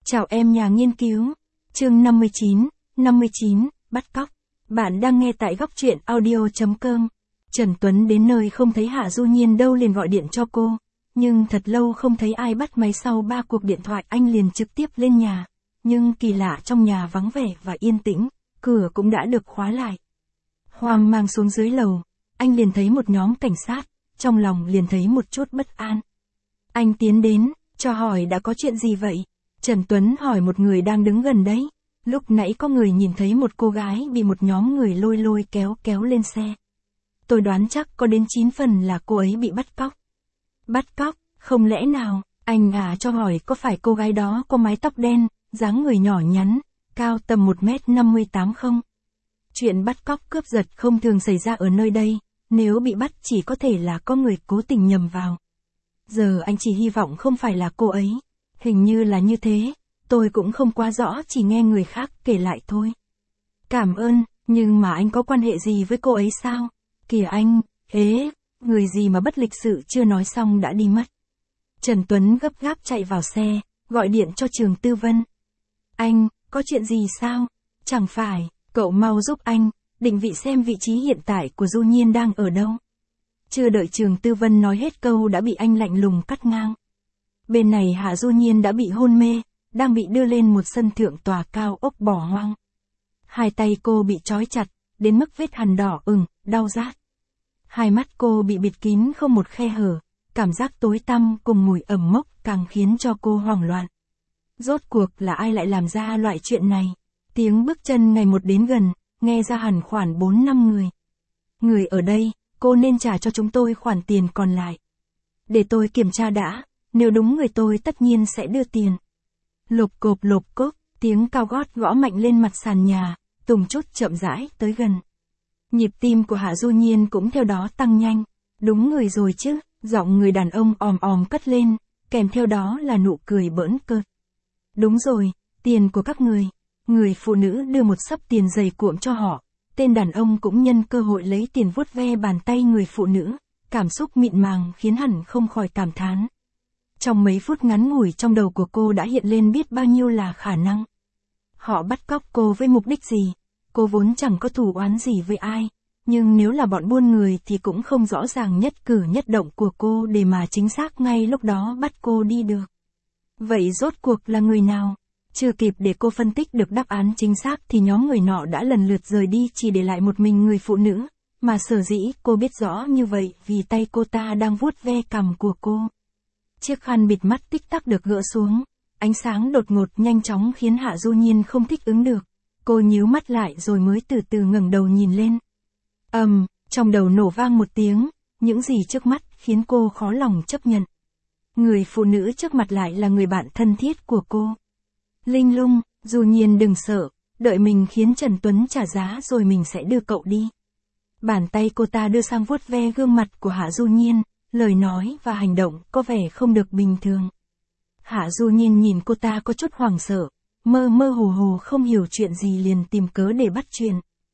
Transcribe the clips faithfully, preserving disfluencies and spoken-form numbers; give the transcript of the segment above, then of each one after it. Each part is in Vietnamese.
Chào em nhà nghiên cứu. Chương năm mươi chín, năm mươi chín, bắt cóc. Bạn đang nghe tại góc truyện audio chấm com. Trần Tuấn đến nơi không thấy Hạ Du Nhiên đâu liền gọi điện cho cô. Nhưng thật lâu không thấy ai bắt máy, sau ba cuộc điện thoại anh liền trực tiếp lên nhà. Nhưng kỳ lạ, trong nhà vắng vẻ và yên tĩnh, cửa cũng đã được khóa lại. Hoang mang xuống dưới lầu, anh liền thấy một nhóm cảnh sát, trong lòng liền thấy một chút bất an. Anh tiến đến, cho hỏi đã có chuyện gì vậy? Trần Tuấn hỏi một người đang đứng gần đấy. Lúc nãy có người nhìn thấy một cô gái bị một nhóm người lôi lôi kéo kéo lên xe. Tôi đoán chắc có đến chín phần là cô ấy bị bắt cóc. Bắt cóc, không lẽ nào, anh à cho hỏi có phải cô gái đó có mái tóc đen, dáng người nhỏ nhắn, cao tầm một mét năm mươi tám không? Chuyện bắt cóc cướp giật không thường xảy ra ở nơi đây, nếu bị bắt chỉ có thể là có người cố tình nhầm vào. Giờ anh chỉ hy vọng không phải là cô ấy. Hình như là như thế, tôi cũng không quá rõ, chỉ nghe người khác kể lại thôi. Cảm ơn, nhưng mà anh có quan hệ gì với cô ấy sao? Kìa anh, ế, người gì mà bất lịch sự, chưa nói xong đã đi mất. Trần Tuấn gấp gáp chạy vào xe, gọi điện cho Trường Tư Vân. Anh, có chuyện gì sao? Chẳng phải, cậu mau giúp anh, định vị xem vị trí hiện tại của Du Nhiên đang ở đâu. Chưa đợi Trường Tư Vân nói hết câu đã bị anh lạnh lùng cắt ngang. Bên này Hạ Du Nhiên đã bị hôn mê, đang bị đưa lên một sân thượng tòa cao ốc bỏ hoang. Hai tay cô bị trói chặt, đến mức vết hằn đỏ ửng, đau rát. Hai mắt cô bị bịt kín không một khe hở, cảm giác tối tăm cùng mùi ẩm mốc càng khiến cho cô hoảng loạn. Rốt cuộc là ai lại làm ra loại chuyện này? Tiếng bước chân ngày một đến gần, nghe ra hẳn khoảng bốn năm người. Người ở đây, cô nên trả cho chúng tôi khoản tiền còn lại. Để tôi kiểm tra đã. Nếu đúng người tôi tất nhiên sẽ đưa tiền. Lộp cộp lộp cốp, tiếng cao gót gõ mạnh lên mặt sàn nhà, Tùng chút chậm rãi tới gần. Nhịp tim của Hạ Du Nhiên cũng theo đó tăng nhanh. Đúng người rồi chứ, giọng người đàn ông òm òm cất lên, kèm theo đó là nụ cười bỡn cợt. Đúng rồi, tiền của các người. Người phụ nữ đưa một xấp tiền dày cuộm cho họ. Tên đàn ông cũng nhân cơ hội lấy tiền vuốt ve bàn tay người phụ nữ. Cảm xúc mịn màng khiến hẳn không khỏi cảm thán. Trong mấy phút ngắn ngủi trong đầu của cô đã hiện lên biết bao nhiêu là khả năng. Họ bắt cóc cô với mục đích gì? Cô vốn chẳng có thù oán gì với ai, nhưng nếu là bọn buôn người thì cũng không rõ ràng nhất cử nhất động của cô để mà chính xác ngay lúc đó bắt cô đi được. Vậy rốt cuộc là người nào? Chưa kịp để cô phân tích được đáp án chính xác thì nhóm người nọ đã lần lượt rời đi, chỉ để lại một mình người phụ nữ, mà sở dĩ cô biết rõ như vậy vì tay cô ta đang vuốt ve cằm của cô. Chiếc khăn bịt mắt tích tắc được gỡ xuống, ánh sáng đột ngột nhanh chóng khiến Hạ Du Nhiên không thích ứng được. Cô nhíu mắt lại rồi mới từ từ ngẩng đầu nhìn lên. Ầm, um, trong đầu nổ vang một tiếng, những gì trước mắt khiến cô khó lòng chấp nhận. Người phụ nữ trước mặt lại là người bạn thân thiết của cô. Linh Lung, Du Nhiên đừng sợ, đợi mình khiến Trần Tuấn trả giá rồi mình sẽ đưa cậu đi. Bàn tay cô ta đưa sang vuốt ve gương mặt của Hạ Du Nhiên. Lời nói và hành động có vẻ không được bình thường. Hạ Du Nhiên nhìn cô ta có chút hoảng sợ, mơ mơ hồ hồ không hiểu chuyện gì liền tìm cớ để bắt chuyện.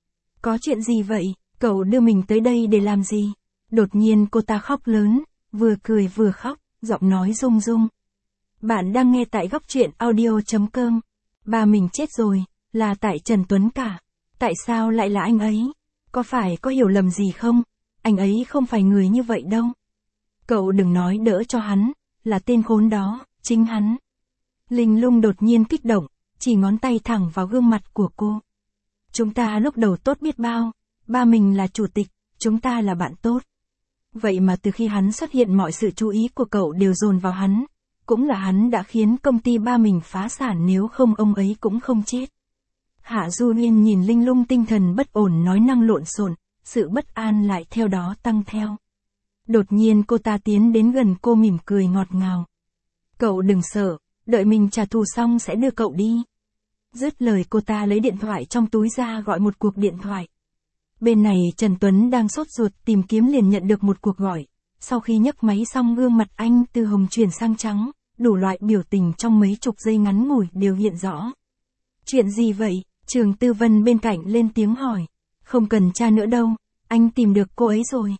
Có chuyện gì vậy, cậu đưa mình tới đây để làm gì? Đột nhiên cô ta khóc lớn, vừa cười vừa khóc, giọng nói rung rung. Bạn đang nghe tại góc truyện audio chấm com. Ba mình chết rồi, là tại Trần Tuấn cả. Tại sao lại là anh ấy? Có phải có hiểu lầm gì không? Anh ấy không phải người như vậy đâu. Cậu đừng nói đỡ cho hắn, là tên khốn đó, chính hắn. Linh Lung đột nhiên kích động, chỉ ngón tay thẳng vào gương mặt của cô. Chúng ta lúc đầu tốt biết bao, ba mình là chủ tịch, chúng ta là bạn tốt. Vậy mà từ khi hắn xuất hiện mọi sự chú ý của cậu đều dồn vào hắn, cũng là hắn đã khiến công ty ba mình phá sản, nếu không ông ấy cũng không chết. Hạ Du Nhiên nhìn Linh Lung tinh thần bất ổn nói năng lộn xộn, sự bất an lại theo đó tăng theo. Đột nhiên cô ta tiến đến gần cô mỉm cười ngọt ngào. Cậu đừng sợ, đợi mình trả thù xong sẽ đưa cậu đi. Dứt lời cô ta lấy điện thoại trong túi ra gọi một cuộc điện thoại. Bên này Trần Tuấn đang sốt ruột tìm kiếm liền nhận được một cuộc gọi. Sau khi nhấc máy xong gương mặt anh từ hồng chuyển sang trắng, đủ loại biểu tình trong mấy chục giây ngắn ngủi đều hiện rõ. Chuyện gì vậy? Trường Tư Vân bên cạnh lên tiếng hỏi. Không cần tra nữa đâu, anh tìm được cô ấy rồi.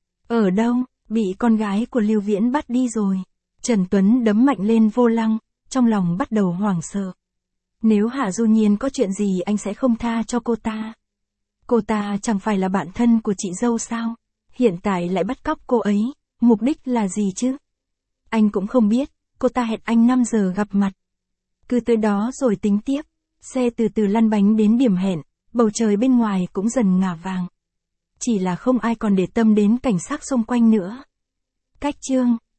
Ở đâu? Bị con gái của Lưu Viễn bắt đi rồi. Trần Tuấn đấm mạnh lên vô lăng, trong lòng bắt đầu hoảng sợ. Nếu Hạ Du Nhiên có chuyện gì anh sẽ không tha cho cô ta. Cô ta chẳng phải là bạn thân của chị dâu sao? Hiện tại lại bắt cóc cô ấy, mục đích là gì chứ? Anh cũng không biết, cô ta hẹn anh năm giờ gặp mặt. Cứ tới đó rồi tính tiếp. Xe từ từ lăn bánh đến điểm hẹn, bầu trời bên ngoài cũng dần ngả vàng. Chỉ là không ai còn để tâm đến cảnh sắc xung quanh nữa. Cách chương